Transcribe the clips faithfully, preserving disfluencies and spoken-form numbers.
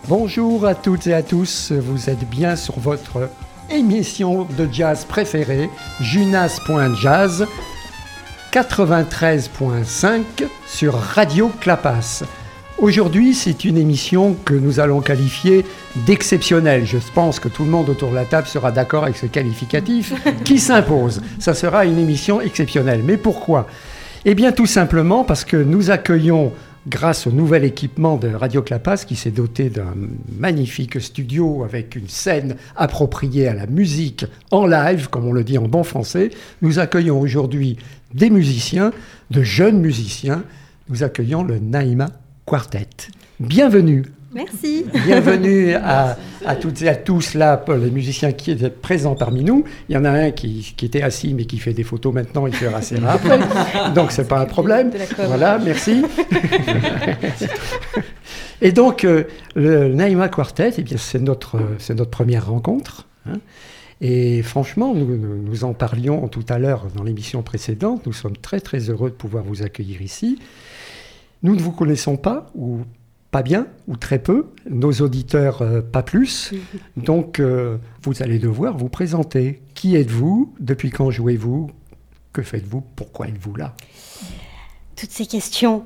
Bonjour à toutes et à tous, vous êtes bien sur votre émission de jazz préférée, Junas point jazz, quatre-vingt-treize point cinq sur Radio Clapas. Aujourd'hui, c'est une émission que nous allons qualifier d'exceptionnelle. Je pense que tout le monde autour de la table sera d'accord avec ce qualificatif qui s'impose. Ça sera une émission exceptionnelle. Mais pourquoi ? Eh bien, tout simplement parce que nous accueillons, grâce au nouvel équipement de Radio Clapas, qui s'est doté d'un magnifique studio avec une scène appropriée à la musique en live, comme on le dit en bon français, nous accueillons aujourd'hui des musiciens, de jeunes musiciens. Nous accueillons le Naïma Quartet. Bienvenue. Merci. Bienvenue à, à toutes et à tous, là, pour les musiciens qui étaient présents parmi nous. Il y en a un qui, qui était assis, mais qui fait des photos maintenant, il fera assez après. Donc, ce n'est pas un problème. Voilà, merci. Et donc, euh, le Naïma Quartet, eh bien, c'est notre, c'est notre première rencontre. Hein. Et franchement, nous, nous, nous en parlions tout à l'heure dans l'émission précédente. Nous sommes très, très heureux de pouvoir vous accueillir ici. Nous ne vous connaissons pas, ou pas bien, ou très peu. Nos auditeurs, euh, pas plus. Donc, euh, vous allez devoir vous présenter. Qui êtes-vous ? Depuis quand jouez-vous ? Que faites-vous ? Pourquoi êtes-vous là ? Toutes ces questions.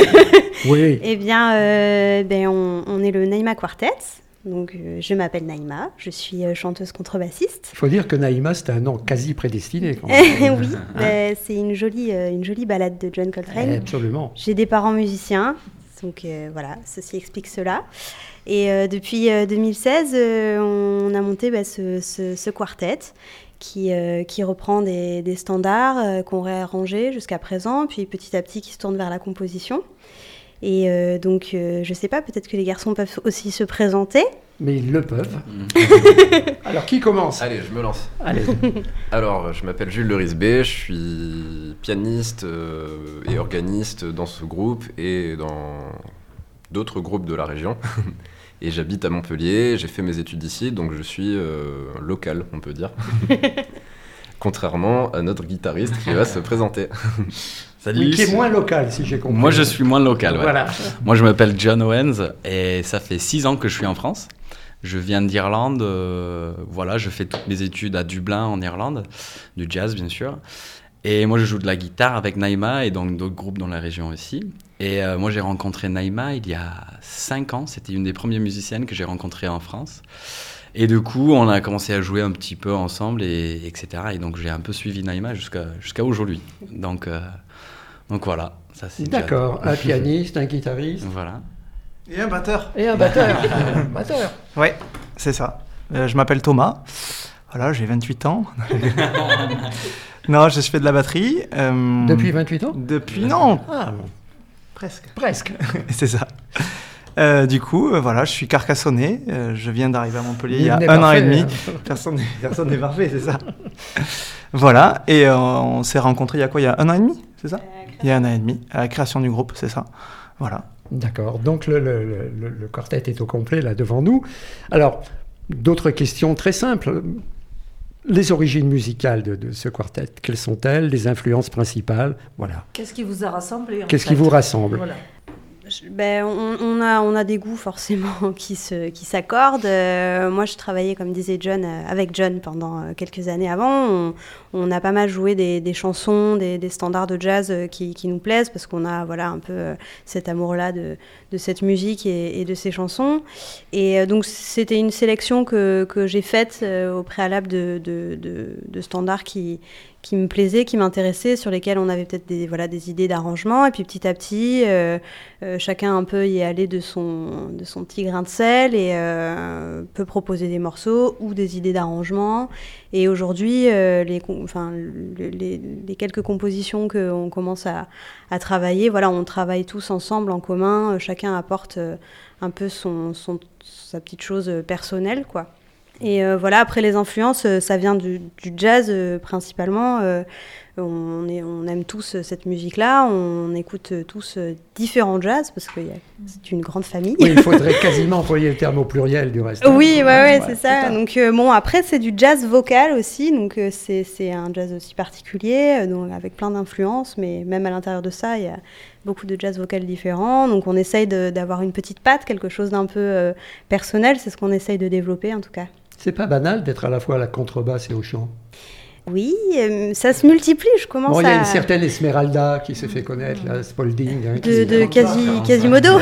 Oui. Eh bien, euh, ben, on, on est le Naïma Quartet. Donc, euh, je m'appelle Naïma, je suis euh, chanteuse contrebassiste. Il faut dire que Naïma, c'est un nom quasi prédestiné. Quand même. Oui, euh, c'est une jolie, euh, une jolie balade de John Coltrane. Eh, absolument. J'ai des parents musiciens, donc euh, voilà, ceci explique cela. Et euh, depuis euh, deux mille seize, euh, on a monté bah, ce, ce, ce quartet qui, euh, qui reprend des, des standards euh, qu'on réarrangés jusqu'à présent, puis petit à petit qui se tourne vers la composition. Et euh, donc, euh, je ne sais pas, peut-être que les garçons peuvent aussi se présenter. Mais ils le peuvent. Alors, qui commence ? Allez, je me lance. Allez. Alors, je m'appelle Jules de Risbé, je suis pianiste euh, et organiste dans ce groupe et dans d'autres groupes de la région. Et j'habite à Montpellier, j'ai fait mes études ici, donc je suis euh, local, on peut dire. Contrairement à notre guitariste qui va se présenter. Salut. Oui, qui est moins local, si j'ai compris. Moi, je suis moins local. Ouais. Voilà. Moi, je m'appelle John Owens et ça fait six ans que je suis en France. Je viens d'Irlande. Euh, voilà, je fais toutes mes études à Dublin, en Irlande, du jazz, bien sûr. Et moi, je joue de la guitare avec Naïma et donc d'autres groupes dans la région aussi. Et euh, moi, j'ai rencontré Naïma il y a cinq ans. C'était une des premières musiciennes que j'ai rencontrées en France. Et du coup, on a commencé à jouer un petit peu ensemble, et, etc. Et donc, j'ai un peu suivi Naïma jusqu'à, jusqu'à aujourd'hui. Donc... Euh, Donc voilà, ça c'est D'accord, déjà... un pianiste, un guitariste. Voilà. Et un batteur. Et un batteur. un batteur. Oui, c'est ça. Euh, je m'appelle Thomas. Voilà, j'ai vingt-huit ans. Non, je fais de la batterie. Euh... Depuis vingt-huit ans ? Depuis, non. Ah, bon. Presque. Presque. C'est ça. Euh, du coup, euh, voilà, je suis carcassonné. Euh, je viens d'arriver à Montpellier il y a n'est un an parfait, et demi. hein. Personne n'est, personne n'est parfait, c'est ça. Voilà, et euh, on s'est rencontrés il y a quoi ? Il y a un an et demi, c'est ça ? Il y a un an et demi, à la création du groupe, c'est ça. Voilà. D'accord, donc le, le, le, le quartet est au complet là devant nous. Alors, d'autres questions très simples. Les origines musicales de, de ce quartet, quelles sont-elles ? Les influences principales ? Voilà. Qu'est-ce qui vous a rassemblé en Qu'est-ce fait qui vous rassemble ? Voilà. Je, ben, on, on, a, on a des goûts forcément qui, se, qui s'accordent. Euh, moi, je travaillais, comme disait John, euh, avec John pendant euh, quelques années avant. On, on a pas mal joué des, des chansons, des, des standards de jazz euh, qui, qui nous plaisent parce qu'on a voilà, un peu euh, cet amour-là de, de cette musique et, et de ces chansons. Et euh, donc, c'était une sélection que, que j'ai faite euh, au préalable de, de, de, de standards qui... qui me plaisaient, qui m'intéressaient, sur lesquels on avait peut-être des, voilà, des idées d'arrangement. Et puis petit à petit, euh, euh, chacun un peu y est allé de son, de son petit grain de sel et euh, peut proposer des morceaux ou des idées d'arrangement. Et aujourd'hui, euh, les, enfin, les, les, les quelques compositions qu'on commence à, à travailler, voilà, on travaille tous ensemble en commun. Chacun apporte euh, un peu son, son, sa petite chose personnelle, quoi. Et euh, voilà, après les influences, euh, ça vient du, du jazz euh, principalement. Euh, on, est, on aime tous cette musique-là, on écoute tous différents jazz, parce que c'est une grande famille. Oui, il faudrait quasiment employer le terme au pluriel du reste. Oui, ouais, ouais, ouais, c'est ça. Donc, euh, bon, après, c'est du jazz vocal aussi, donc euh, c'est, c'est un jazz aussi particulier, euh, donc, avec plein d'influences, mais même à l'intérieur de ça, il y a beaucoup de jazz vocal différents, donc on essaye de, d'avoir une petite patte, quelque chose d'un peu euh, personnel, c'est ce qu'on essaye de développer en tout cas. C'est pas banal d'être à la fois à la contrebasse et au chant. Oui, euh, ça se multiplie, je commence bon, à... Il y a une certaine Esmeralda qui s'est fait connaître, la Spalding. Hein, de qui... de quasi, Quasimodo.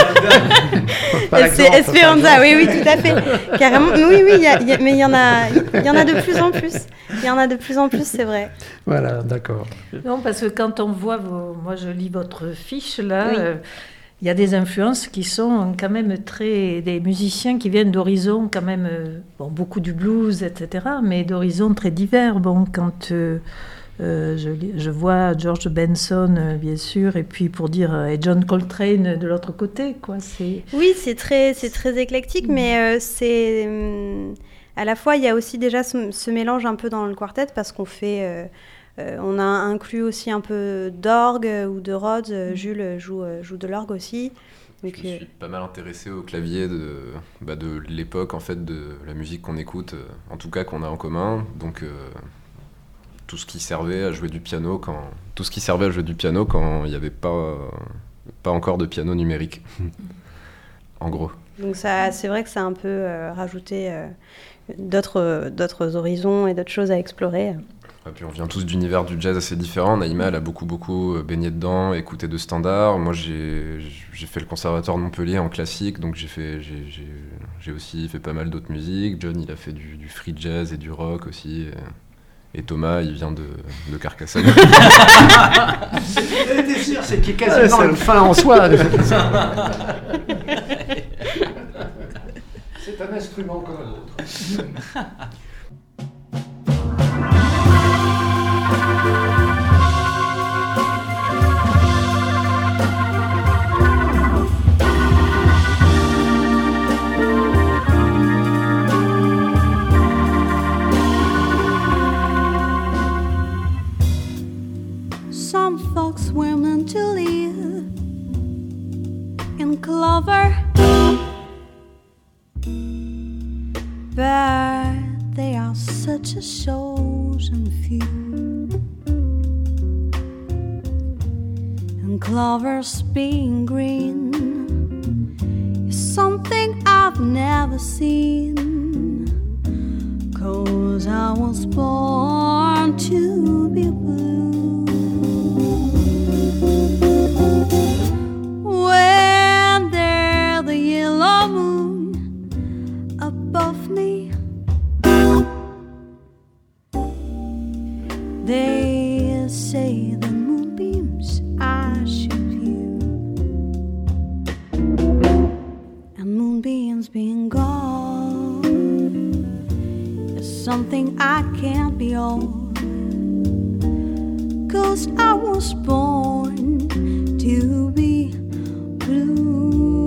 C'est Esperanza, oui, oui, tout à fait. Carrément, oui, oui, y a, y a, mais il y en a, il y en a de plus en plus. Il y en a de plus en plus, c'est vrai. Voilà, d'accord. Non, parce que quand on voit, vos... moi je lis votre fiche, là... Oui. Euh... Il y a des influences qui sont quand même très... des musiciens qui viennent d'horizons quand même... Euh, bon, beaucoup du blues, et cetera, mais d'horizons très divers. Bon, quand euh, euh, je, je vois George Benson, euh, bien sûr, et puis pour dire... Euh, et John Coltrane de l'autre côté, quoi. C'est... Oui, c'est très, c'est très éclectique, mmh. mais euh, c'est... Hum, à la fois, il y a aussi déjà ce, ce mélange un peu dans le quartet, parce qu'on fait... Euh, Euh, on a inclus aussi un peu d'orgue ou de Rhodes. Euh, Jules joue, euh, joue de l'orgue aussi. Donc, je me suis euh... pas mal intéressé au clavier de, bah de l'époque, en fait, de la musique qu'on écoute, euh, en tout cas qu'on a en commun. Donc euh, tout ce qui servait à jouer du piano quand tout ce qui servait à jouer du piano quand il n'y avait pas pas encore de piano numérique. En gros. Donc ça, c'est vrai que ça a un peu euh, rajouté euh, d'autres d'autres horizons et d'autres choses à explorer. Et puis on vient tous d'univers du jazz assez différents. Naïma, elle a beaucoup, beaucoup baigné dedans, écouté de standards. Moi, j'ai, j'ai fait le conservatoire de Montpellier en classique, donc j'ai, fait, j'ai, j'ai, j'ai aussi fait pas mal d'autres musiques. John, il a fait du, du free jazz et du rock aussi. Et, et Thomas, il vient de, de Carcassonne. T'es sûr, c'est qui est quasiment ouais, une fin en soi. C'est un instrument comme un autre. Some folks were meant to live in clover, but they are such a chosen few. And clovers being green is something I've never seen, 'cause I was born to be blue. When there's the yellow moon above me, they say the moonbeams I should view, and moonbeams being gone is something I can't be on, 'cause I was born to be blue.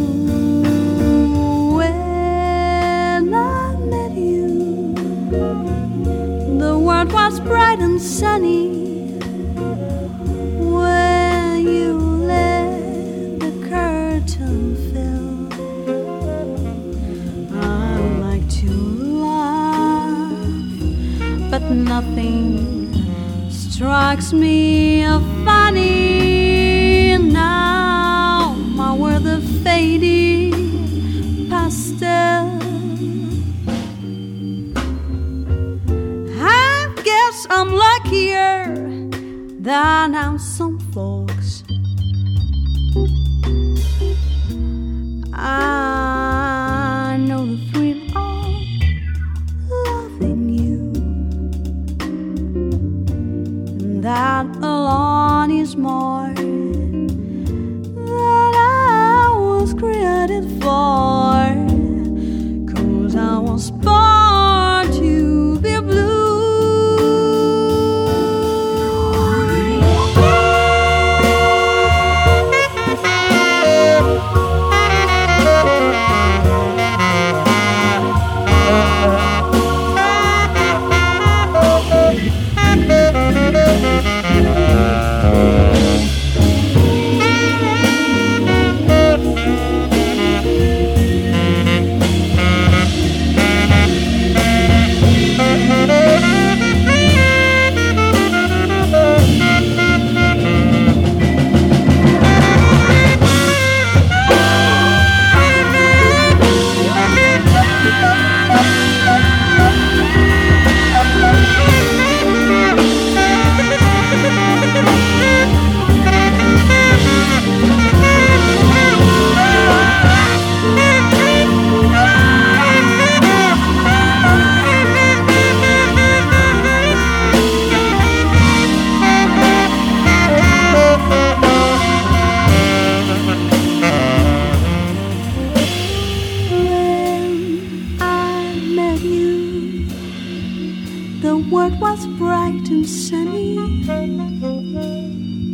When I met you, the world was bright and sunny. When you let the curtain fall, I like to laugh, but nothing strikes me funny. Now my world a faded pastel. I guess I'm luckier than I'm some folks. I know the thrill of loving you, and that alone is more than I was created for, 'cause I was born to be blue.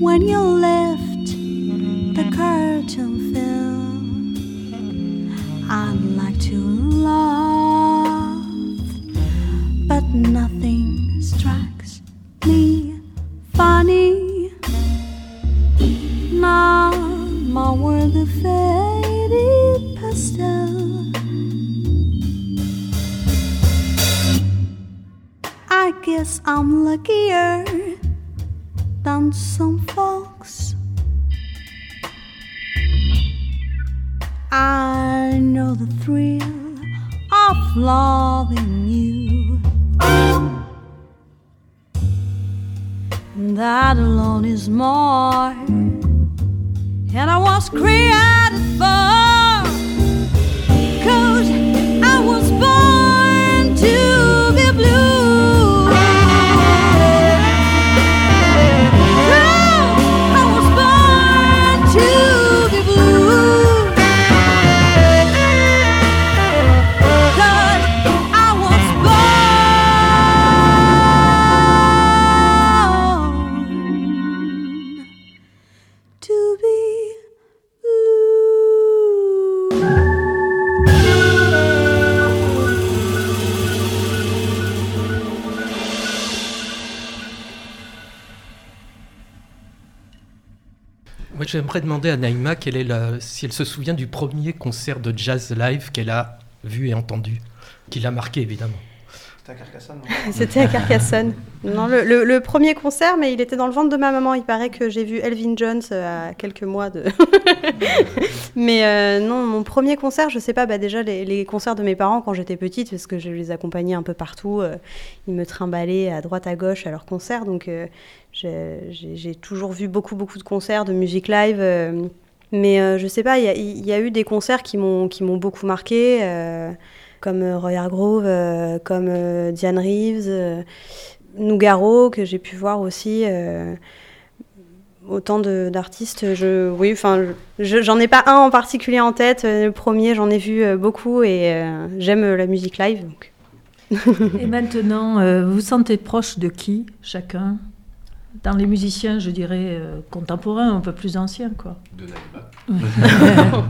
when you lift the curtain fell. I'd like to laugh, but nothing strikes me funny. Now my world a faded pastel. I guess I'm luckier than some folks. I know the thrill of loving you. That alone is more, and I was created for, 'cause I was born to be blue. I was born to be blue. 'Cause I was born to be Moi, j'aimerais demander à Naïma quelle est la, si elle se souvient du premier concert de jazz live qu'elle a vu et entendu, qui l'a marqué évidemment. C'était à Carcassonne, non? C'était à Carcassonne. Non, le, le- le premier concert, mais il était dans le ventre de ma maman. Il paraît que j'ai vu Elvin Jones euh, à quelques mois de. Mais euh, non, mon premier concert, je sais pas, bah déjà les, les concerts de mes parents quand j'étais petite, parce que je les accompagnais un peu partout. euh, ils me trimballaient à droite à gauche à leurs concerts. Donc euh, j'ai, j'ai- j'ai toujours vu beaucoup, beaucoup de concerts de musique live. euh, mais euh, je sais pas, il y, a- il y a eu des concerts qui m'ont, qui m'ont beaucoup marqué. euh, comme euh, Roy Hargrove, euh, comme euh, Diane Reeves, euh, Nougaro, que j'ai pu voir aussi. euh, autant de- d'artistes, je, oui, enfin, je- j'en ai pas un en particulier en tête. euh, Le premier, j'en ai vu euh, beaucoup et euh, j'aime euh, la musique live. Donc. Et maintenant, euh, vous vous sentez proche de qui, chacun? Dans les musiciens, je dirais euh, contemporains, un peu plus anciens, quoi. De Naïma.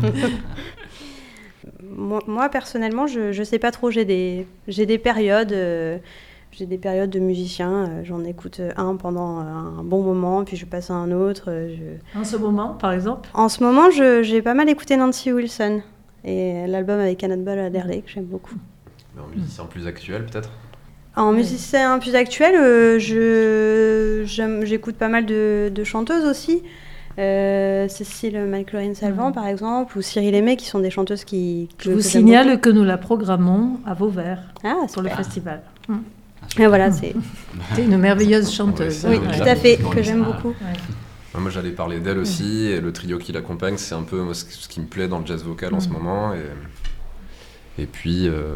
Moi, moi, personnellement, je, je sais pas trop. J'ai des, j'ai des périodes. euh, J'ai des périodes de musiciens. euh, J'en écoute un pendant euh, un bon moment, puis je passe à un autre. euh, je- En ce moment, par exemple? En ce moment, je- j'ai pas mal écouté Nancy Wilson et l'album avec Cannonball Adderley que j'aime beaucoup. Mais en musicien plus actuel, peut-être. En musicien plus actuel, euh, je, j'aime- j'écoute pas mal de, de chanteuses aussi. Euh, Cécile McLaurin-Salvant, Mm. par exemple, ou Cyril Aimé, qui sont des chanteuses qui. Je que- vous que j'aime signale beaucoup. que nous la programmons à Vauvert Ah, pour le super. festival. Et voilà, c'est. C'est une merveilleuse chanteuse. Ouais, Oui, donc tout là, à fait, dans que les- j'aime beaucoup. Ouais. Moi, j'allais parler d'elle aussi, et le trio qui l'accompagne, c'est un peu moi, ce ce qui me plaît dans le jazz vocal en ce Mm. moment. Et, et puis, euh,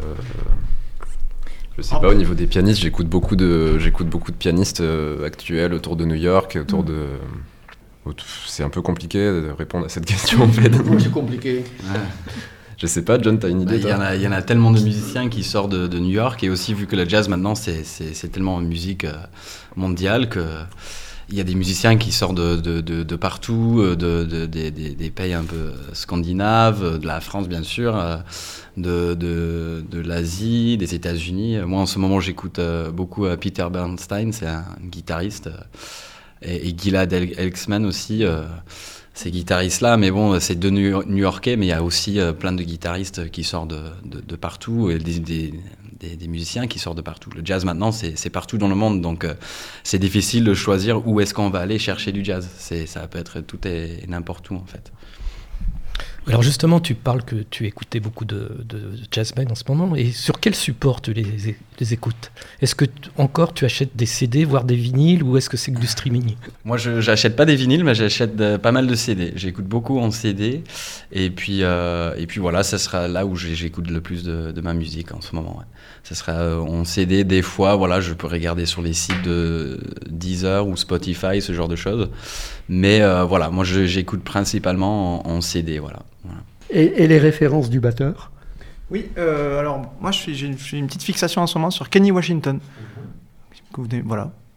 je sais pas, au niveau des pianistes, j'écoute beaucoup de, j'écoute beaucoup de pianistes euh, actuels autour de New York, autour Mm. de. autour- C'est un peu compliqué de répondre à cette question en fait. C'est compliqué. Je sais pas, John, t'as une Bah, idée Il y, en toi a- il y en a tellement de musiciens qui sortent de, de New York, et aussi vu que le jazz maintenant c'est, c'est, c'est tellement une musique euh, mondiale que il y a des musiciens qui sortent de, de, de, de partout, euh, de, de- de- des- des pays un peu scandinaves, de la France bien sûr, euh, de, de, de l'Asie, des États-Unis. Moi en ce moment j'écoute euh, beaucoup euh, Peter Bernstein, c'est un guitariste, euh, et, et Gilad El- Elxman aussi. euh, ces guitaristes-là, mais bon, c'est deux New- New-Yorkais, mais il y a aussi euh, plein de guitaristes qui sortent de, de, de partout, et des, des, des, des musiciens qui sortent de partout. Le jazz maintenant, c'est, c'est partout dans le monde, donc euh, c'est difficile de choisir où est-ce qu'on va aller chercher du jazz. C'est, ça peut être tout et n'importe où en fait. Alors justement, tu parles que tu écoutais beaucoup de, de jazzmen en ce moment, et sur quel support tu les, les écoutes? Est-ce que t- encore tu achètes des C D, voire des vinyles, ou est-ce que c'est que du streaming? Moi, je j'achète pas des vinyles, mais j'achète de- pas mal de C D. J'écoute beaucoup en C D, et puis euh, et puis voilà, ça sera là où j'ai- j'écoute le plus de, de ma musique en ce moment. Ouais. Ça sera euh, en C D des fois. Voilà, je peux regarder sur les sites de Deezer ou Spotify, ce genre de choses. Mais euh, voilà, moi, je- j'écoute principalement en, en C D. Voilà. Voilà. Et, et les références du batteur? Oui, euh, alors moi je suis- j'ai une, j'ai une petite fixation en ce moment sur Kenny Washington. Que vous venez- Voilà,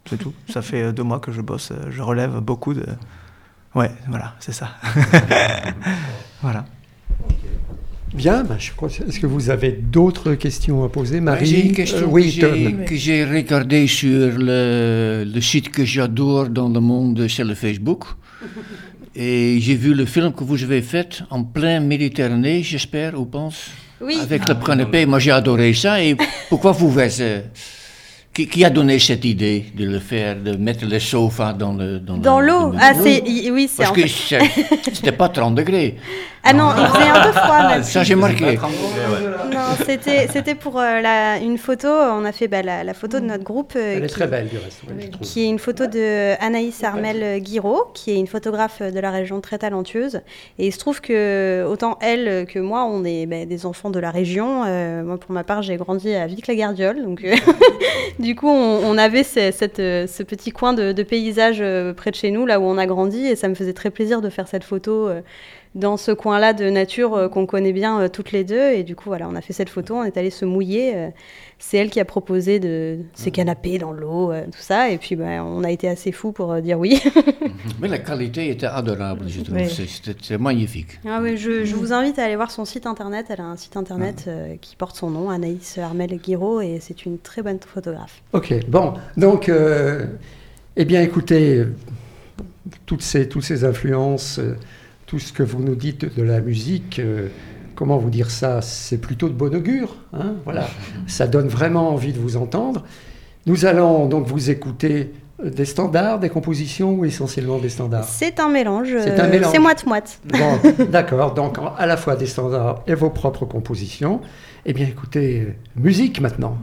c'est tout. Ça fait euh, deux mois que je bosse, euh, je relève beaucoup de... Ouais, voilà, c'est ça. Voilà. Bien, ben, je crois, est-ce que vous avez d'autres questions à poser, Marie? J'ai une question Euh, que oui, j'ai- Tom. que j'ai regardée sur le, le site que j'adore dans le monde, c'est le Facebook. Et j'ai vu le film que vous avez fait en plein Méditerranée, j'espère, ou pense, Oui. avec le canapé. Moi, j'ai adoré ça. Et pourquoi vous faites ça? Qui, qui a donné cette idée de le faire, de mettre le sofa dans le dans, Dans le- l'eau. le- Ah, c'est, y- oui, c'est Parce en que fait- c'est- c'était pas trente degrés. Ah non, il faisait un peu froid. même. Ça, j'ai marqué. Non, c'était, c'était pour euh, la, une photo. On a fait bah, la, la photo de notre groupe. euh, Elle est qui- très belle, du reste, ouais, je trouve. qui est une photo de Anaïs Armel-Guiraud, qui est une photographe de la région très talentueuse. Et il se trouve que, autant elle que moi, on est bah, des enfants de la région. Euh, moi, pour ma part, j'ai grandi à Vic-la-Gardiole. Donc, euh, du coup, on, on avait ce, cette, euh, ce petit coin de, de paysage euh, près de chez nous, là où on a grandi. Et ça me faisait très plaisir de faire cette photo euh, dans ce coin-là de nature euh, qu'on connaît bien euh, toutes les deux. Et du coup, voilà, on a fait cette photo, on est allé se mouiller. euh, c'est elle qui a proposé de ces canapés dans l'eau, euh, tout ça. Et puis, bah, on a été assez fous pour euh, dire oui. Mais la qualité était adorable, je trouve. Oui. C'est- C'était c'est magnifique. Ah ouais, je, je vous invite à aller voir son site internet. Elle a un site internet euh, qui porte son nom, Anaïs Armel-Guiraud, et c'est une très bonne photographe. Ok, bon, donc, euh, eh bien, écoutez, euh, toutes ces, toutes ces influences, euh, tout ce que vous nous dites de, de la musique, euh, comment vous dire ça, c'est plutôt de bon augure, hein, voilà, ça donne vraiment envie de vous entendre. Nous allons donc vous écouter euh, des standards, des compositions ou essentiellement des standards? C'est un mélange. C'est un euh, mélange. C'est moite-moite. Bon, d'accord, donc en- à la fois des standards et vos propres compositions. Eh bien, écoutez, euh, musique maintenant.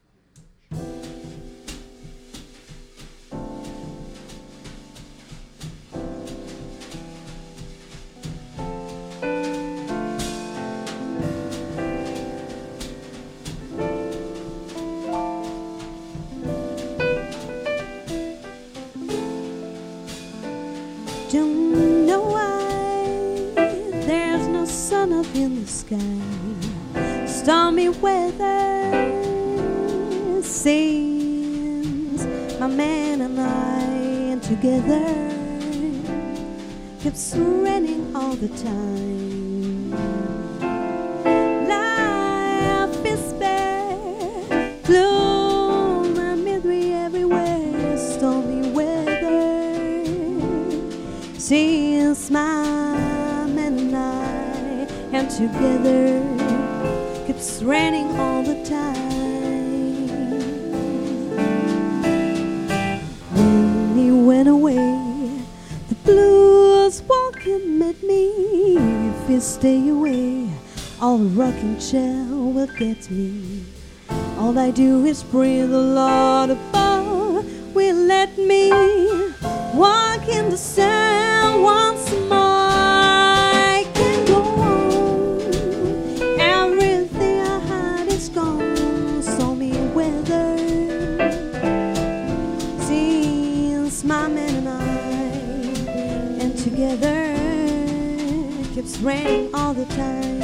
Don't know why there's no sun up in the sky. Stormy weather since my man and I together keeps raining all the time. Life is bare, gloom and misery everywhere, stormy weather. Since my man and I and together keeps raining all the time. When he went away, the blues walking met me. If he stay away, all the rocking chair will get me. All I do is pray the Lord above will let me walk in the sun once more. I can go on. Everything I had is gone. Stormy weather since my man and I and together keeps raining all the time.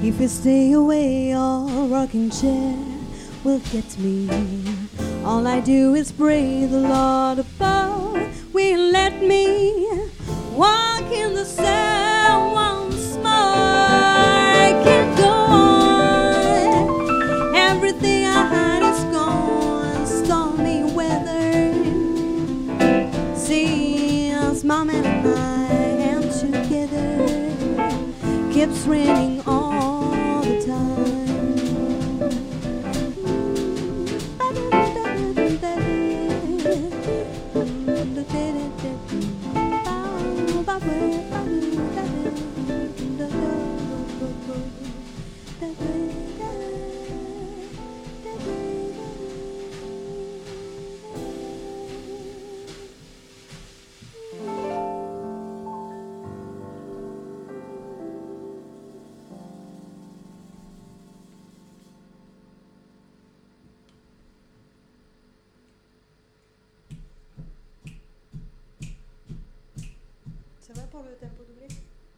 If you stay away, all rocking chair will get me. All I do is pray the Lord above will let me walk in the sun once more. I can't go on. Everything I had is gone. Stormy weather. Since Mom and I am together, keeps raining all the time. Ça va pour le tempo doublé?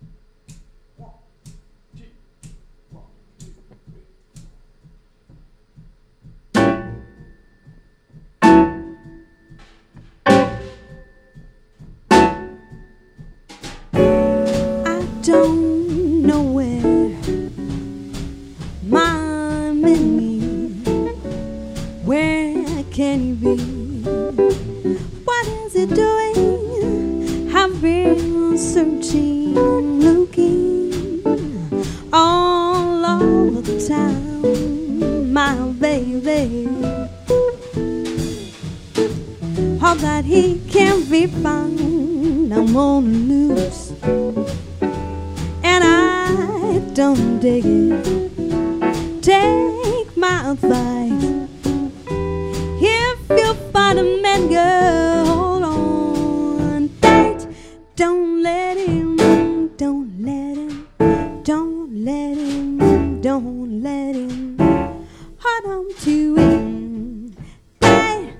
I don't know where my many. Where can he be? What is he doing? I've been searching, looking all over the town, my baby. Hope that he can be found. I'm on the loose, and I don't dig it. Take my advice. If you find a man, girl, hold on tight. Don't let him, don't let him, don't let him, don't let him. Hold on to him tight.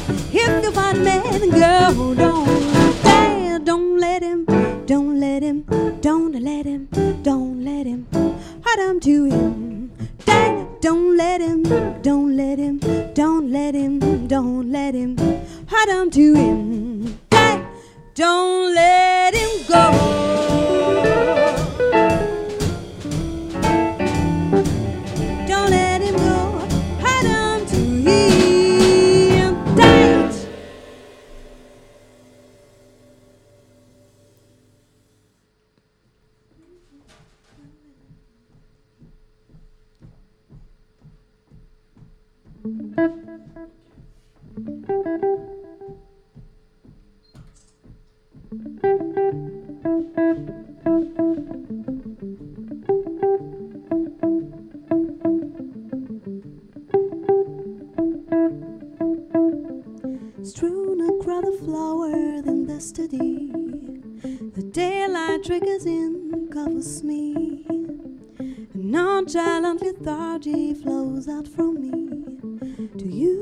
If you find a man, girl, don't, don't let him, don't let him Don't let him hold on to him. Hey, don't let him go. Don't let him go. Hold on to him tight. Strewn across the flower in the study, the daylight triggers in, covers me. And nonchalant lethargy flows out from me to you.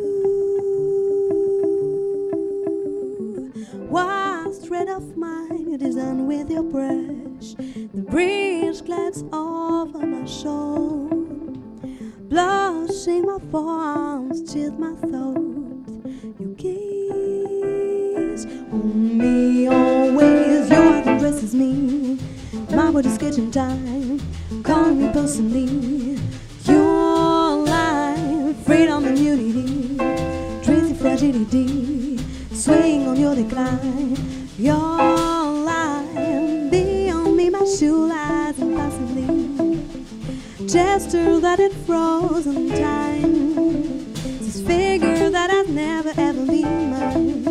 Wild thread of mine, you design with your brush. The breeze glides over my shoulder. Blushing my forearms, chilled my thoughts. You gaze on me always. Your heart embraces me. My body's catching time. Call me personally. Your life, freedom and unity. Tracy fragility, swaying on your decline. Your life, beyond me, my shoe lies impossibly. Gesture that it frozen time. This figure that I've never ever been mine.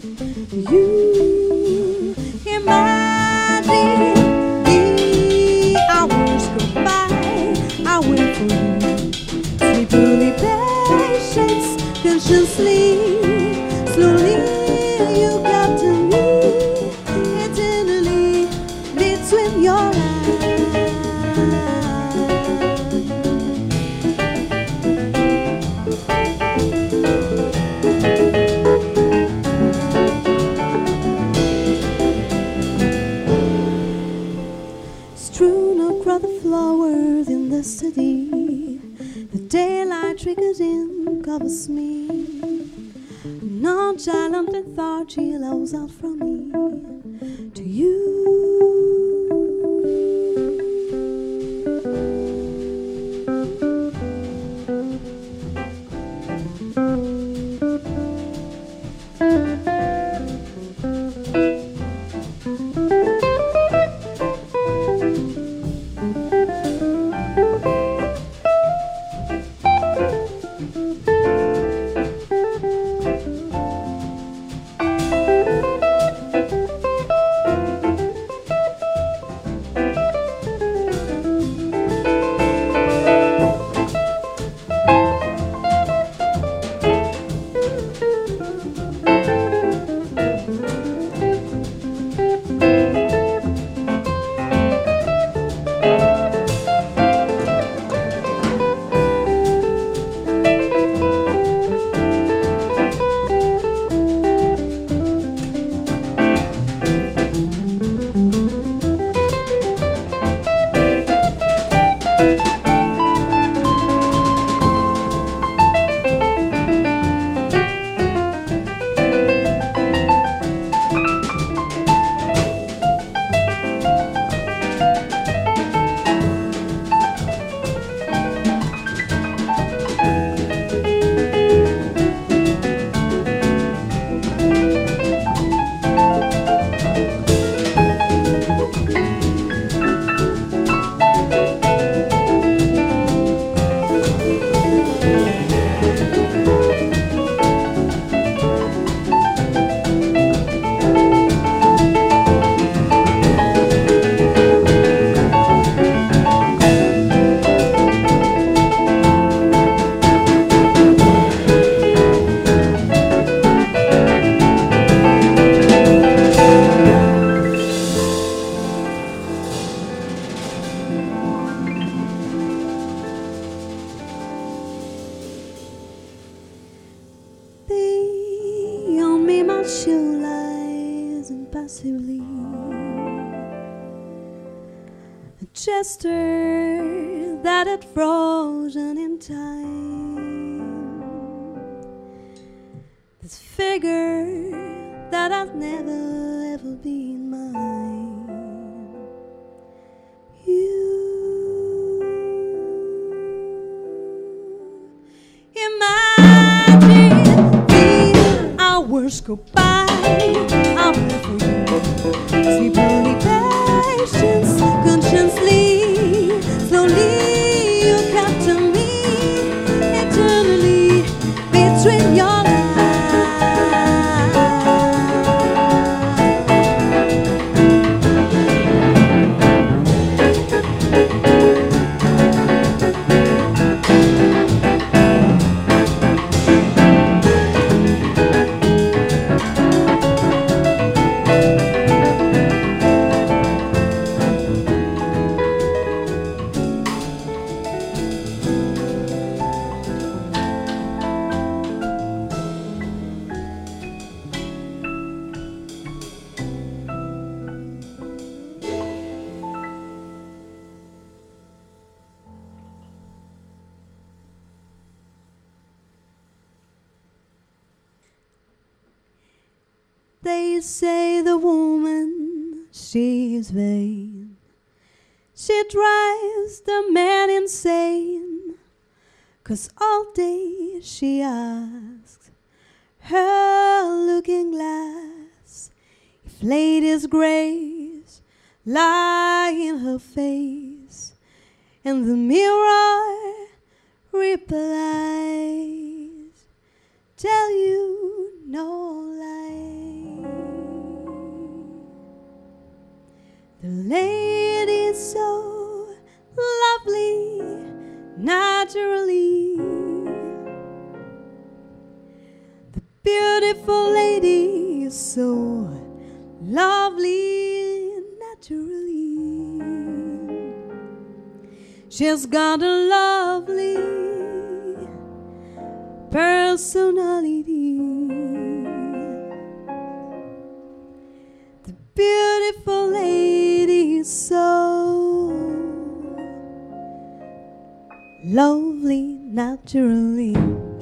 You imagine the hours go by. I wait for you. Sleepily patience, consciously, slowly you come to me. Eternally between your eyes. Flowers in the city, the daylight triggers in, covers me. Nonchalant lethargy flows out from me to you. passively. A gesture that had frozen in time. this figure that has never ever been mine. You imagine the hours go by, I'll live for you. Sleep only patience, consciously, slowly you capture me eternally between your lies. They say the woman, she is vain. She drives the man insane, 'cause all day she asks her looking glass if ladies' grace lie in her face, and the mirror replies, tell you no lie. The lady is so lovely, naturally. The beautiful lady is so lovely, naturally. She's got a lovely personality. The beautiful lady is so lovely naturally.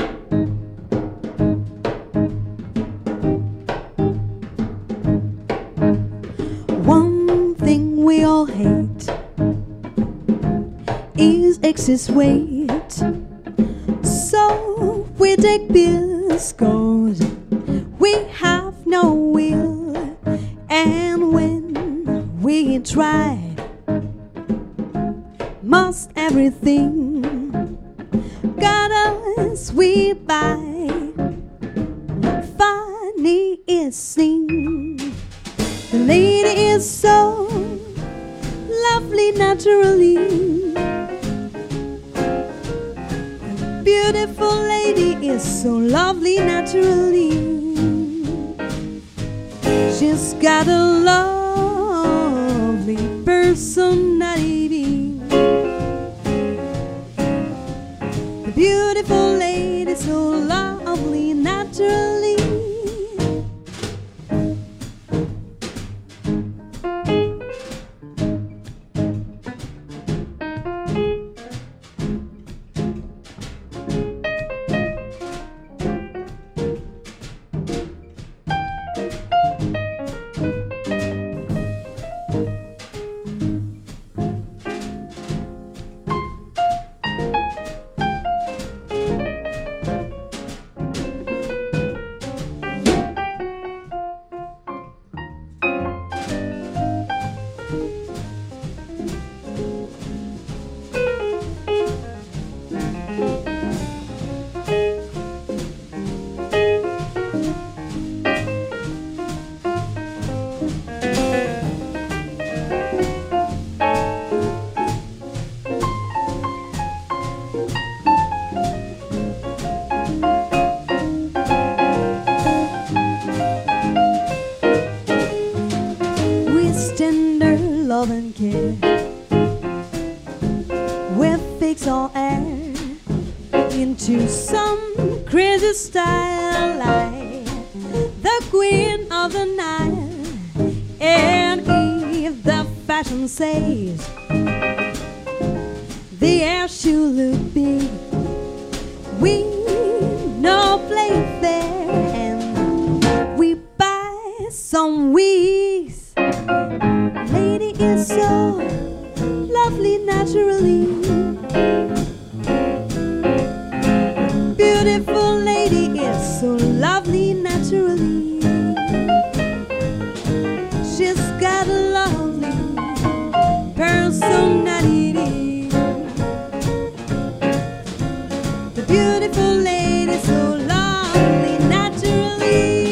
One thing we all hate is excess weight, so we take pills 'cause we have no will, and when we try most everything got us sweet by. Funny is sing, the lady is so lovely naturally. The beautiful lady is so lovely naturally. She's got a lovely personality. The beautiful lady, so lovely naturally. Love and care, we fix our air into some crazy style, like the queen of the night. And if the fashion says the air should look big, we no play fair, and naturally. Beautiful lady is so lovely naturally. She's got a lovely personality. The beautiful lady so lovely naturally.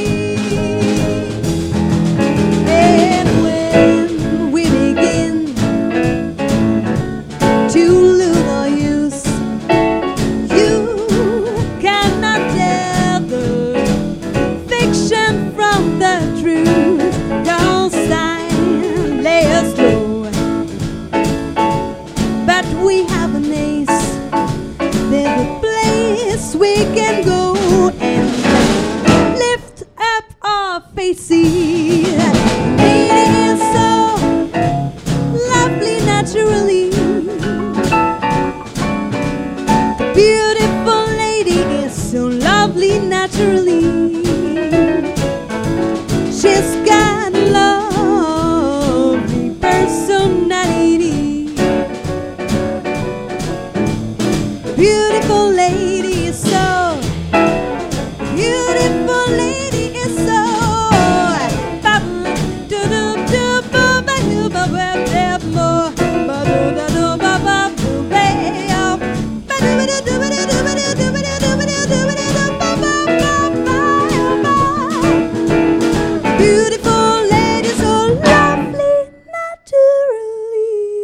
And when we begin to lose our use, you cannot tell the fiction from the truth. Don't sign, lay us low, but we have an ace. There's a place we can go and lift up our faces. Lady is so lovely naturally. The beautiful lady is so lovely naturally. She's got lovely personality. Beautiful lady is so, beautiful lady is so. Beautiful lady so lovely naturally.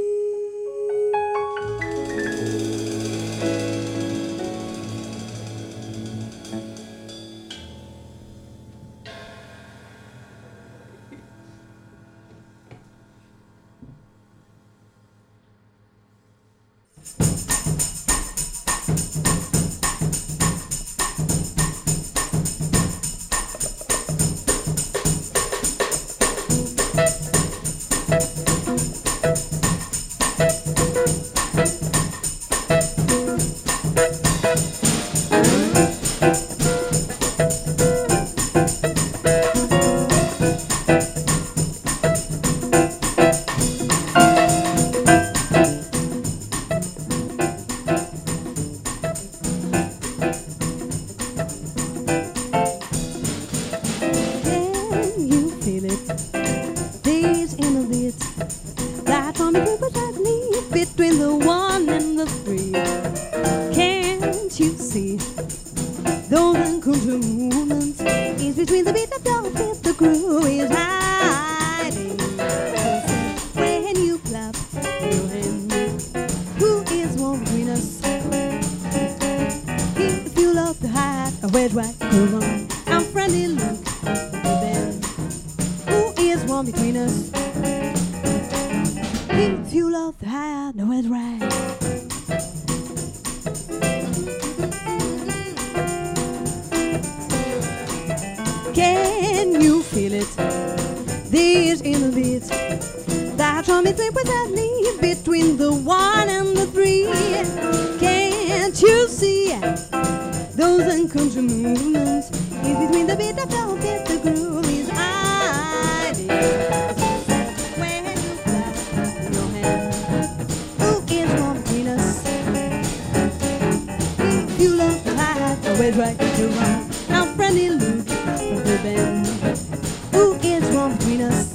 Can you feel it? These innocent that on the paper that leave between the one and the three. Can't you see those unconscious movements? Is between the beat of the beat the groove is hiding. When you clap your hands, who is one between us? If you love to hide, a wedge right, go on. I'm friendly look. Who is one between us? If you love the high, know it's right. Can you feel it? These inner beats that draw me sleep without me between the one and the three. Can't you see those unconscious movements? Is between the beat of the beat, the groove is hiding. When you clap your hands, who is one between us? If you love to hide, always right to run. Now friendly look from the band. Who is one between us?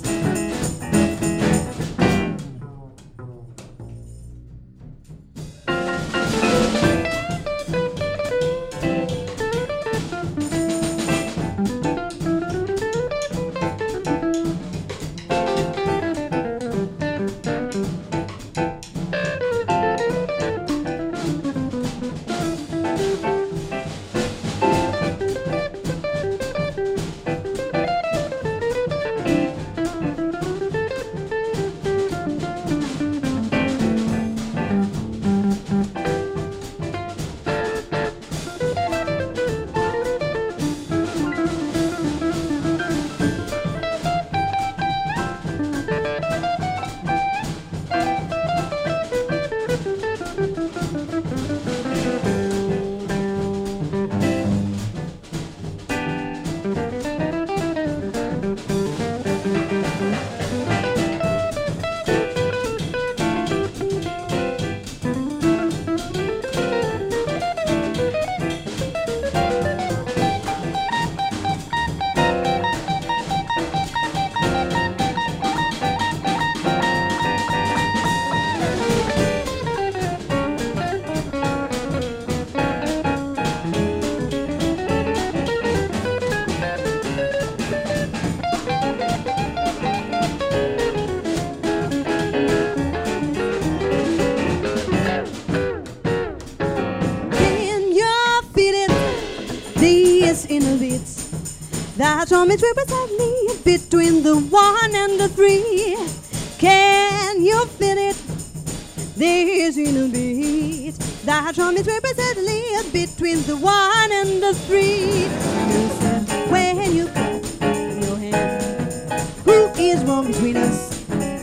dichotomy's precisely between the one and the three. Can you feel it? There's in a beat. Dichotomy's precisely between the one and the three. Listen, when you put your hand, who is wrong between us?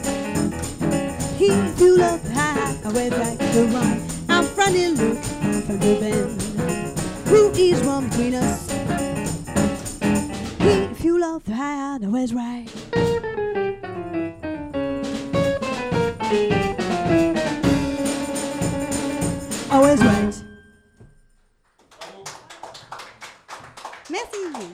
If you love high, I wear back the wrong. I'm friendly, look from the bend. Who is wrong between us? If you love high, I wear right. Always right. Merci.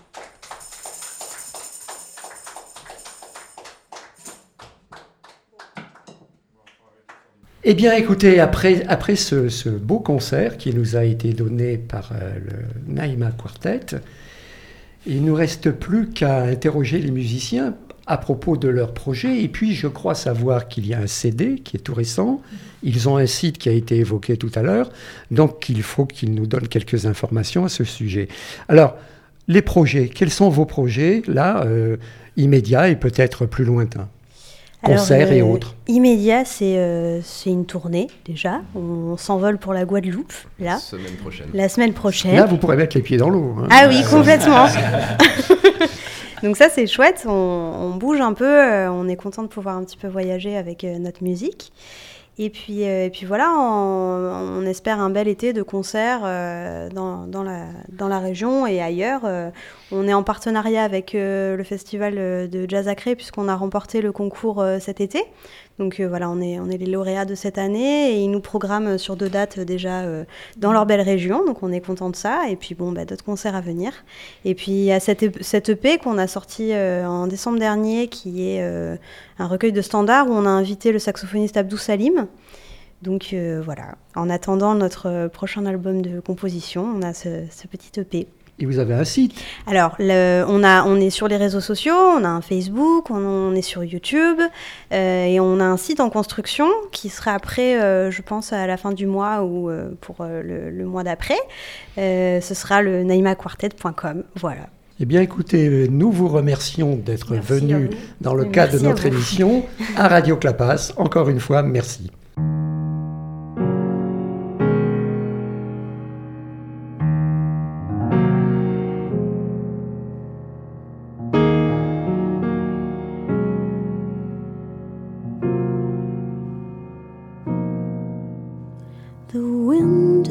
Eh bien, écoutez, après, après ce, ce beau concert qui nous a été donné par euh, le Naïma Quartet, il ne nous reste plus qu'à interroger les musiciens à propos de leur projet. Et puis, je crois savoir qu'il y a un C D qui est tout récent. Ils ont un site qui a été évoqué tout à l'heure. Donc, il faut qu'ils nous donnent quelques informations à ce sujet. Alors, les projets, quels sont vos projets, là, euh, immédiats et peut-être plus lointains ? Concerts Alors, euh, et autres. Immédiat, c'est euh, c'est une tournée déjà. On, on s'envole pour la Guadeloupe, là. Semaine prochaine. La semaine prochaine. Là, vous pourrez mettre les pieds dans l'eau. Hein. Ah oui, complètement. Donc ça, c'est chouette. On, on bouge un peu. Euh, on est content de pouvoir un petit peu voyager avec euh, notre musique. Et puis, euh, et puis voilà, on, on espère un bel été de concerts euh, dans, dans, la, dans la région et ailleurs. Euh, on est en partenariat avec euh, le festival de Jazz à Cré puisqu'on a remporté le concours euh, cet été. Donc euh, voilà, on est, on est les lauréats de cette année et ils nous programment sur deux dates euh, déjà euh, dans leur belle région. Donc on est content de ça. Et puis bon, bah, d'autres concerts à venir. Et puis il y a cette, cette E P qu'on a sorti euh, en décembre dernier qui est euh, un recueil de standards où on a invité le saxophoniste Abdou Salim. Donc euh, voilà, en attendant notre prochain album de composition, on a ce, ce petit E P. Et vous avez un site ? Alors, le, on, a, on est sur les réseaux sociaux, on a un Facebook, on, on est sur YouTube, euh, et on a un site en construction qui sera après, euh, je pense, à la fin du mois ou euh, pour euh, le, le mois d'après. Euh, ce sera le naïma quartet point com, voilà. Eh bien, écoutez, nous vous remercions d'être venus dans le Et cadre de notre à vous. émission à Radio Clapas. Encore une fois, merci. The windows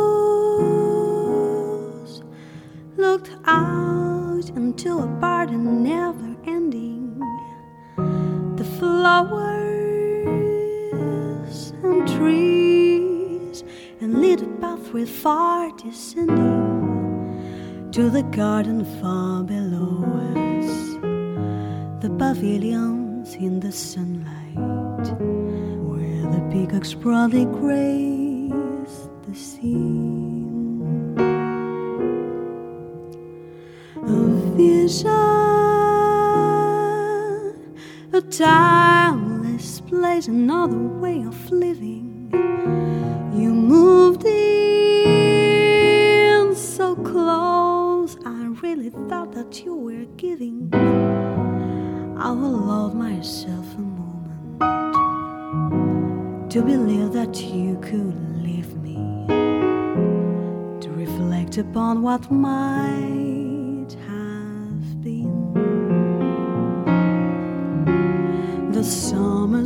looked out into a garden never ending. The flowers and trees and little pathway far descending to the garden far below us. The pavilions in the sunlight where the peacocks proudly graze the scene. A vision, a timeless place, another way of living. You moved in so close, I really thought that you were giving. I allowed myself a moment to believe that you could leave me, to reflect upon what might have been. The summer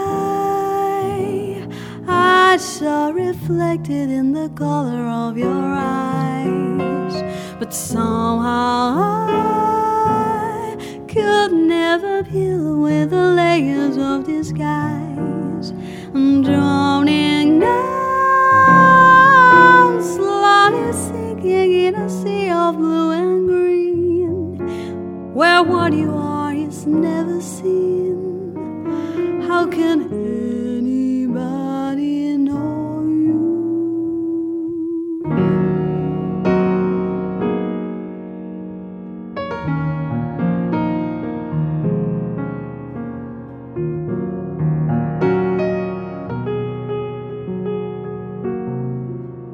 sky I saw reflected in the color of your eyes, but somehow I could never peel away the layers of disguise. Drowning down, slowly sinking in a sea of blue and green, where what you are is never seen. How can anybody know you?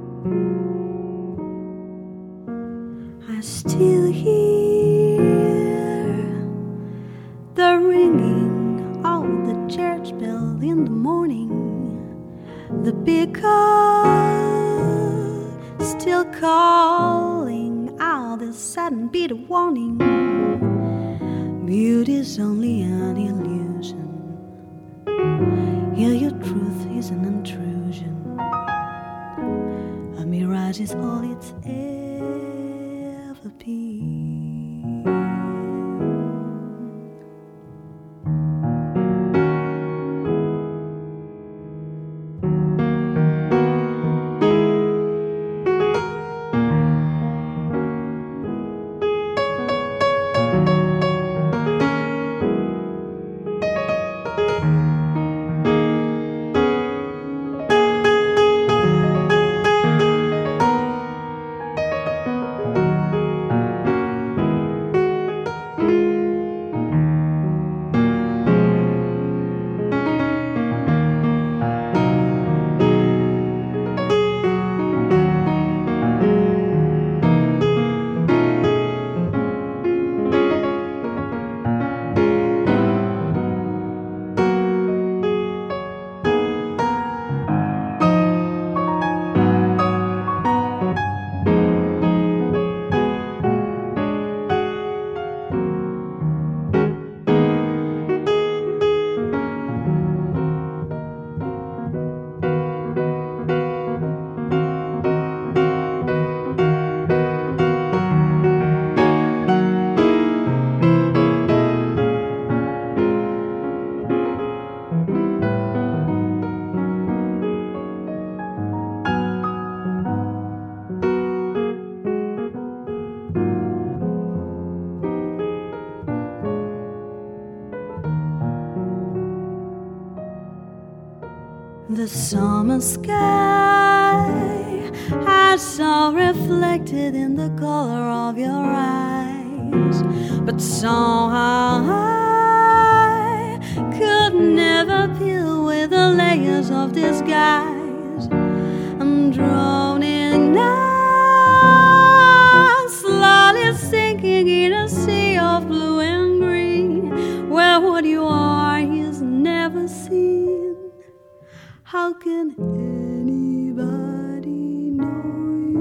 I still hear peacock still calling out the sudden beat of warning. Beauty's only an illusion. Here your truth is an intrusion. A mirage is all it's ever been. The summer sky I saw reflected in the color of your eyes, but somehow I could never peel away the layers of disguise. I'm drowning now, slowly sinking in a sea of blue and green, where what you are is never seen. How can anybody know you?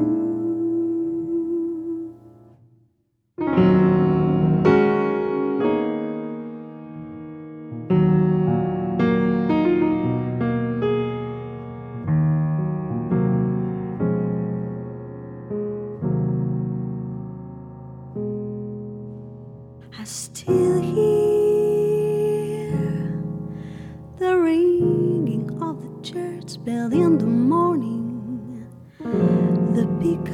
I still hear the ringing of the church bell in the morning. The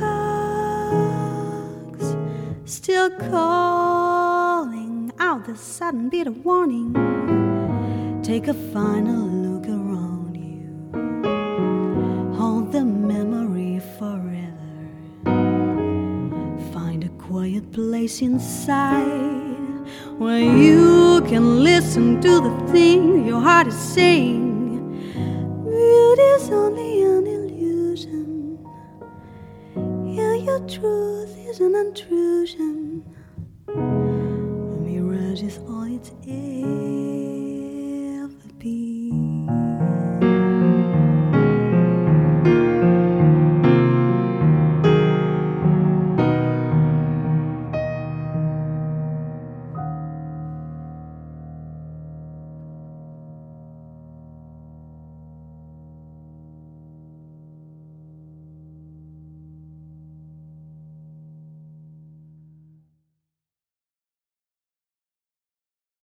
peacocks still calling out the sudden beat of warning. Take a final look around you. Hold the memory forever. Find a quiet place inside where you can listen to the thing your heart is saying. Beauty's only an illusion. Yeah, your truth is an intrusion. A mirage is all it's is.